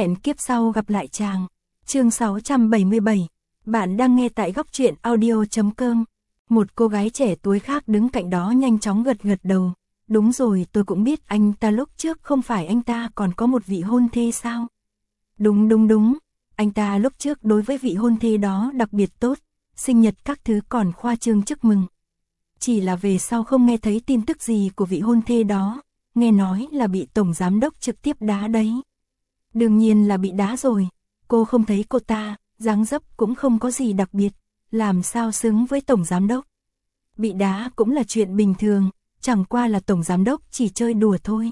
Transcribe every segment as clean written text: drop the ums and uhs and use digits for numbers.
Hẹn kiếp sau gặp lại chàng. Chương 677. Bạn đang nghe tại góc truyện audio.com. Một cô gái trẻ tuổi khác đứng cạnh đó nhanh chóng gật gật đầu. Đúng rồi, tôi cũng biết anh ta lúc trước không phải anh ta còn có một vị hôn thê sao? Đúng. Anh ta lúc trước đối với vị hôn thê đó đặc biệt tốt, sinh nhật các thứ còn khoa trương chúc mừng. Chỉ là về sau không nghe thấy tin tức gì của vị hôn thê đó, nghe nói là bị tổng giám đốc trực tiếp đá đấy. Đương nhiên là bị đá rồi, cô không thấy cô ta, dáng dấp cũng không có gì đặc biệt, làm sao xứng với tổng giám đốc. Bị đá cũng là chuyện bình thường, chẳng qua là tổng giám đốc chỉ chơi đùa thôi.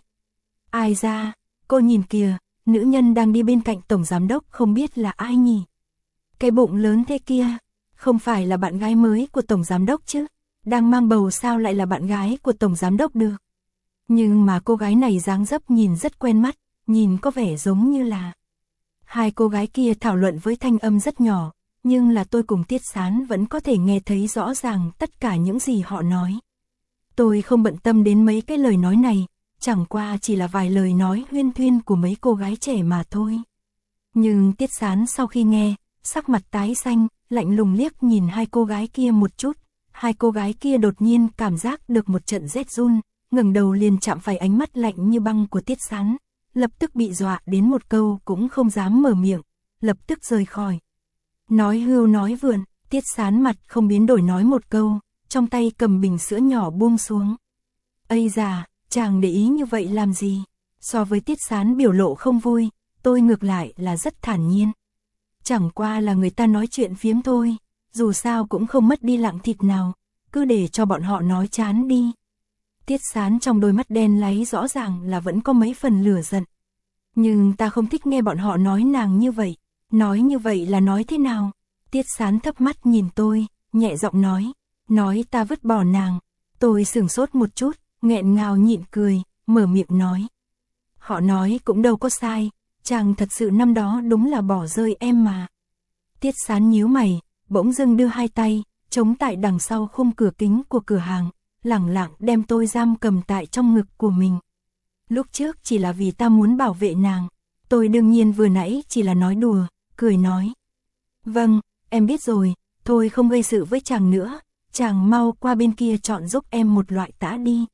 Ai ra, cô nhìn kìa, nữ nhân đang đi bên cạnh tổng giám đốc không biết là ai nhỉ? Cái bụng lớn thế kia, không phải là bạn gái mới của tổng giám đốc chứ? Đang mang bầu sao lại là bạn gái của tổng giám đốc được? Nhưng mà cô gái này dáng dấp nhìn rất quen mắt, nhìn có vẻ giống như là... Hai cô gái kia thảo luận với thanh âm rất nhỏ, nhưng là tôi cùng Tiết Sán vẫn có thể nghe thấy rõ ràng tất cả những gì họ nói. Tôi không bận tâm đến mấy cái lời nói này, chẳng qua chỉ là vài lời nói huyên thuyên của mấy cô gái trẻ mà thôi. Nhưng Tiết Sán sau khi nghe, sắc mặt tái xanh, lạnh lùng liếc nhìn hai cô gái kia một chút. Hai cô gái kia đột nhiên cảm giác được một trận rét run, ngẩng đầu liền chạm phải ánh mắt lạnh như băng của Tiết Sán, lập tức bị dọa đến một câu cũng không dám mở miệng, lập tức rời khỏi. Nói hưu nói vượn, Tiết Sán mặt không biến đổi nói một câu, trong tay cầm bình sữa nhỏ buông xuống. Ây da, chàng để ý như vậy làm gì? So với Tiết Sán biểu lộ không vui, tôi ngược lại là rất thản nhiên. Chẳng qua là người ta nói chuyện phiếm thôi, dù sao cũng không mất đi lạng thịt nào, cứ để cho bọn họ nói chán đi. Tiết Sán trong đôi mắt đen láy rõ ràng là vẫn có mấy phần lửa giận. Nhưng ta không thích nghe bọn họ nói nàng như vậy. Nói như vậy là nói thế nào? Tiết Sán thấp mắt nhìn tôi, nhẹ giọng nói ta vứt bỏ nàng. Tôi sửng sốt một chút, nghẹn ngào nhịn cười, mở miệng nói. Họ nói cũng đâu có sai, chàng thật sự năm đó đúng là bỏ rơi em mà. Tiết Sán nhíu mày, bỗng dưng đưa hai tay, chống tại đằng sau khung cửa kính của cửa hàng, lẳng lặng đem tôi giam cầm tại trong ngực của mình. Lúc trước chỉ là vì ta muốn bảo vệ nàng, tôi đương nhiên vừa nãy chỉ là nói đùa, cười nói. Vâng, em biết rồi, thôi không gây sự với chàng nữa, chàng mau qua bên kia chọn giúp em một loại tã đi.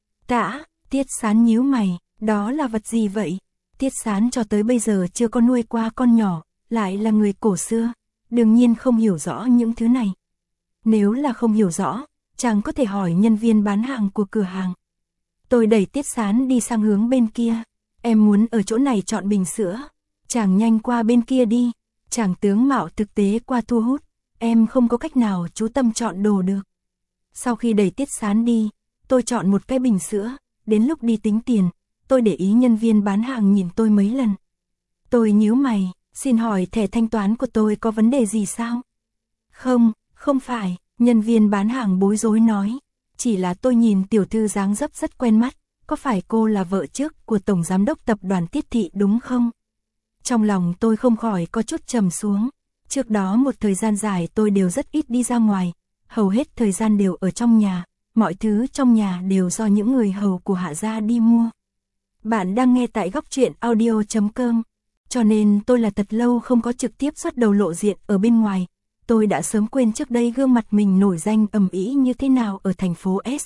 Tã? Tiết Sán nhíu mày, đó là vật gì vậy? Tiết Sán cho tới bây giờ chưa có nuôi qua con nhỏ, lại là người cổ xưa, đương nhiên không hiểu rõ những thứ này. Nếu là không hiểu rõ, chàng có thể hỏi nhân viên bán hàng của cửa hàng. Tôi đẩy Tiết Sán đi sang hướng bên kia. Em muốn ở chỗ này chọn bình sữa. Chàng nhanh qua bên kia đi. Chàng tướng mạo thực tế qua thu hút. Em không có cách nào chú tâm chọn đồ được. Sau khi đẩy Tiết Sán đi, tôi chọn một cái bình sữa. Đến lúc đi tính tiền, tôi để ý nhân viên bán hàng nhìn tôi mấy lần. Tôi nhíu mày, xin hỏi thẻ thanh toán của tôi có vấn đề gì sao? Không phải, nhân viên bán hàng bối rối nói. Chỉ là tôi nhìn tiểu thư dáng dấp rất quen mắt, có phải cô là vợ trước của tổng giám đốc tập đoàn Tiết Thị đúng không? Trong lòng tôi không khỏi có chút trầm xuống. Trước đó một thời gian dài tôi đều rất ít đi ra ngoài, hầu hết thời gian đều ở trong nhà, mọi thứ trong nhà đều do những người hầu của Hạ gia đi mua. Bạn đang nghe tại góc truyện audio.com, cho nên tôi là thật lâu không có trực tiếp xuất đầu lộ diện ở bên ngoài. Tôi đã sớm quên trước đây gương mặt mình nổi danh ầm ĩ như thế nào ở thành phố S.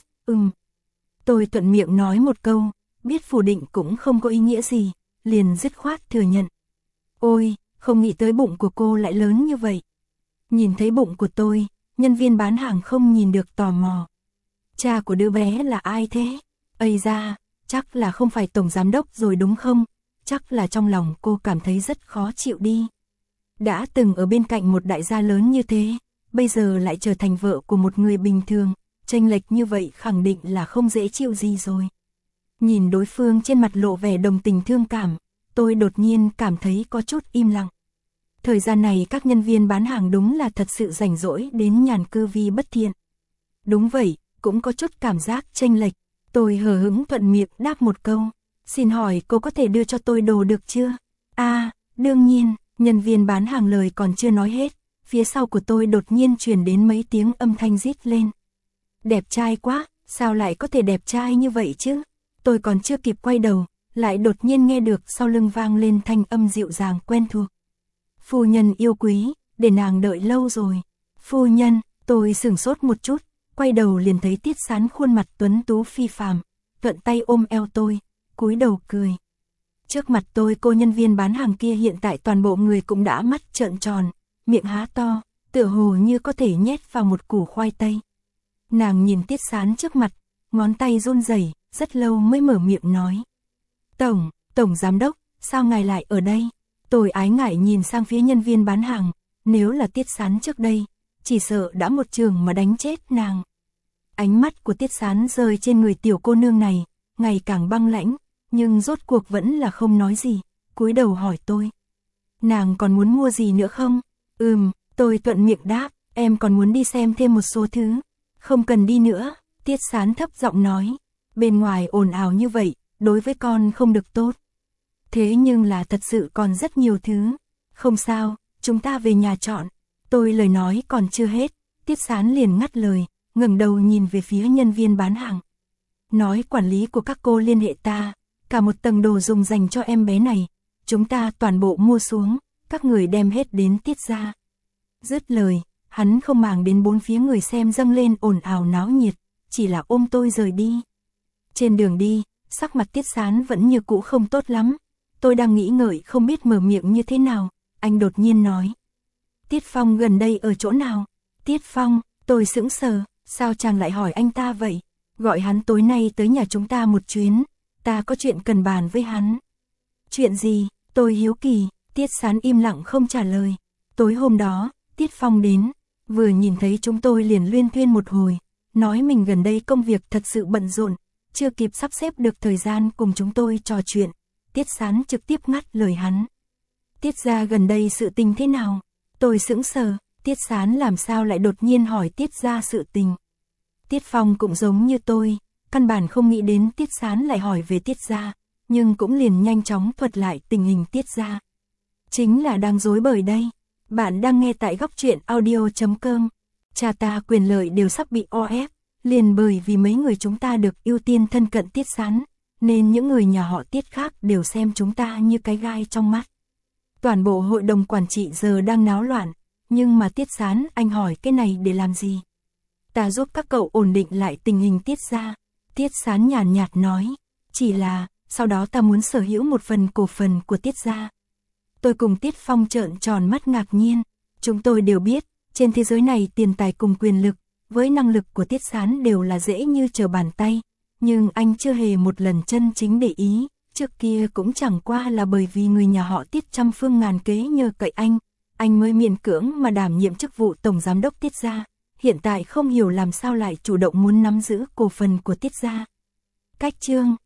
Tôi thuận miệng nói một câu, biết phủ định cũng không có ý nghĩa gì, liền dứt khoát thừa nhận. Ôi, không nghĩ tới bụng của cô lại lớn như vậy. Nhìn thấy bụng của tôi, nhân viên bán hàng không nhìn được tò mò. Cha của đứa bé là ai thế? Ây da, chắc là không phải tổng giám đốc rồi đúng không? Chắc là trong lòng cô cảm thấy rất khó chịu đi. Đã từng ở bên cạnh một đại gia lớn như thế, bây giờ lại trở thành vợ của một người bình thường, chênh lệch như vậy khẳng định là không dễ chịu gì rồi. Nhìn đối phương trên mặt lộ vẻ đồng tình thương cảm, tôi đột nhiên cảm thấy có chút im lặng. Thời gian này các nhân viên bán hàng đúng là thật sự rảnh rỗi đến nhàn cư vi bất thiện. Đúng vậy, cũng có chút cảm giác chênh lệch, tôi hờ hững thuận miệng đáp một câu. Xin hỏi cô có thể đưa cho tôi đồ được chưa? À, đương nhiên. Nhân viên bán hàng lời còn chưa nói hết, phía sau của tôi đột nhiên truyền đến mấy tiếng âm thanh rít lên. Đẹp trai quá, sao lại có thể đẹp trai như vậy chứ? Tôi còn chưa kịp quay đầu, lại đột nhiên nghe được sau lưng vang lên thanh âm dịu dàng quen thuộc. Phu nhân yêu quý, để nàng đợi lâu rồi. Phu nhân, tôi sửng sốt một chút, quay đầu liền thấy Tiết Sán khuôn mặt tuấn tú phi phàm, thuận tay ôm eo tôi, cúi đầu cười. Trước mặt tôi cô nhân viên bán hàng kia hiện tại toàn bộ người cũng đã mắt trợn tròn, miệng há to, tựa hồ như có thể nhét vào một củ khoai tây. Nàng nhìn Tiết Sán trước mặt, ngón tay run rẩy, rất lâu mới mở miệng nói. Tổng giám đốc, sao ngài lại ở đây? Tôi ái ngại nhìn sang phía nhân viên bán hàng, nếu là Tiết Sán trước đây, chỉ sợ đã một trường mà đánh chết nàng. Ánh mắt của Tiết Sán rơi trên người tiểu cô nương này, ngày càng băng lãnh, nhưng rốt cuộc vẫn là không nói gì, cúi đầu hỏi tôi. Nàng còn muốn mua gì nữa không? Tôi thuận miệng đáp, em còn muốn đi xem thêm một số thứ. Không cần đi nữa, Tiết Sán thấp giọng nói. Bên ngoài ồn ào như vậy, đối với con không được tốt. Thế nhưng là thật sự còn rất nhiều thứ. Không sao, chúng ta về nhà chọn. Tôi lời nói còn chưa hết, Tiết Sán liền ngắt lời, ngẩng đầu nhìn về phía nhân viên bán hàng. Nói quản lý của các cô liên hệ ta, cả một tầng đồ dùng dành cho em bé này, chúng ta toàn bộ mua xuống, các người đem hết đến Tiết gia. Dứt lời, hắn không màng đến bốn phía người xem dâng lên ồn ào náo nhiệt, chỉ là ôm tôi rời đi. Trên đường đi, sắc mặt Tiết Sán vẫn như cũ không tốt lắm. Tôi đang nghĩ ngợi không biết mở miệng như thế nào, anh đột nhiên nói. Tiết Phong gần đây ở chỗ nào? Tiết Phong, tôi sững sờ, sao chàng lại hỏi anh ta vậy? Gọi hắn tối nay tới nhà chúng ta một chuyến, ta có chuyện cần bàn với hắn. Chuyện gì? Tôi hiếu kỳ, Tiết Sán im lặng không trả lời. Tối hôm đó, Tiết Phong đến, vừa nhìn thấy chúng tôi liền luyên thuyên một hồi, nói mình gần đây công việc thật sự bận rộn, chưa kịp sắp xếp được thời gian cùng chúng tôi trò chuyện. Tiết Sán trực tiếp ngắt lời hắn. Tiết gia gần đây sự tình thế nào? Tôi sững sờ, Tiết Sán làm sao lại đột nhiên hỏi Tiết gia sự tình. Tiết Phong cũng giống như tôi, căn bản không nghĩ đến Tiết Sán lại hỏi về Tiết gia, nhưng cũng liền nhanh chóng thuật lại tình hình Tiết gia. Chính là đang rối bời đây. Bạn đang nghe tại góc truyện audio.com. Cha ta quyền lợi đều sắp bị o ép, liền bởi vì mấy người chúng ta được ưu tiên thân cận Tiết Sán, nên những người nhà họ Tiết khác đều xem chúng ta như cái gai trong mắt. Toàn bộ hội đồng quản trị giờ đang náo loạn, nhưng mà Tiết Sán anh hỏi cái này để làm gì? Ta giúp các cậu ổn định lại tình hình Tiết gia. Tiết Sán nhàn nhạt nói, chỉ là, sau đó ta muốn sở hữu một phần cổ phần của Tiết gia. Tôi cùng Tiết Phong trợn tròn mắt ngạc nhiên, chúng tôi đều biết, trên thế giới này tiền tài cùng quyền lực, với năng lực của Tiết Sán đều là dễ như trở bàn tay, nhưng anh chưa hề một lần chân chính để ý, trước kia cũng chẳng qua là bởi vì người nhà họ Tiết trăm phương ngàn kế nhờ cậy anh mới miễn cưỡng mà đảm nhiệm chức vụ tổng giám đốc Tiết gia, hiện tại không hiểu làm sao lại chủ động muốn nắm giữ cổ phần của Tiết gia. Cách chương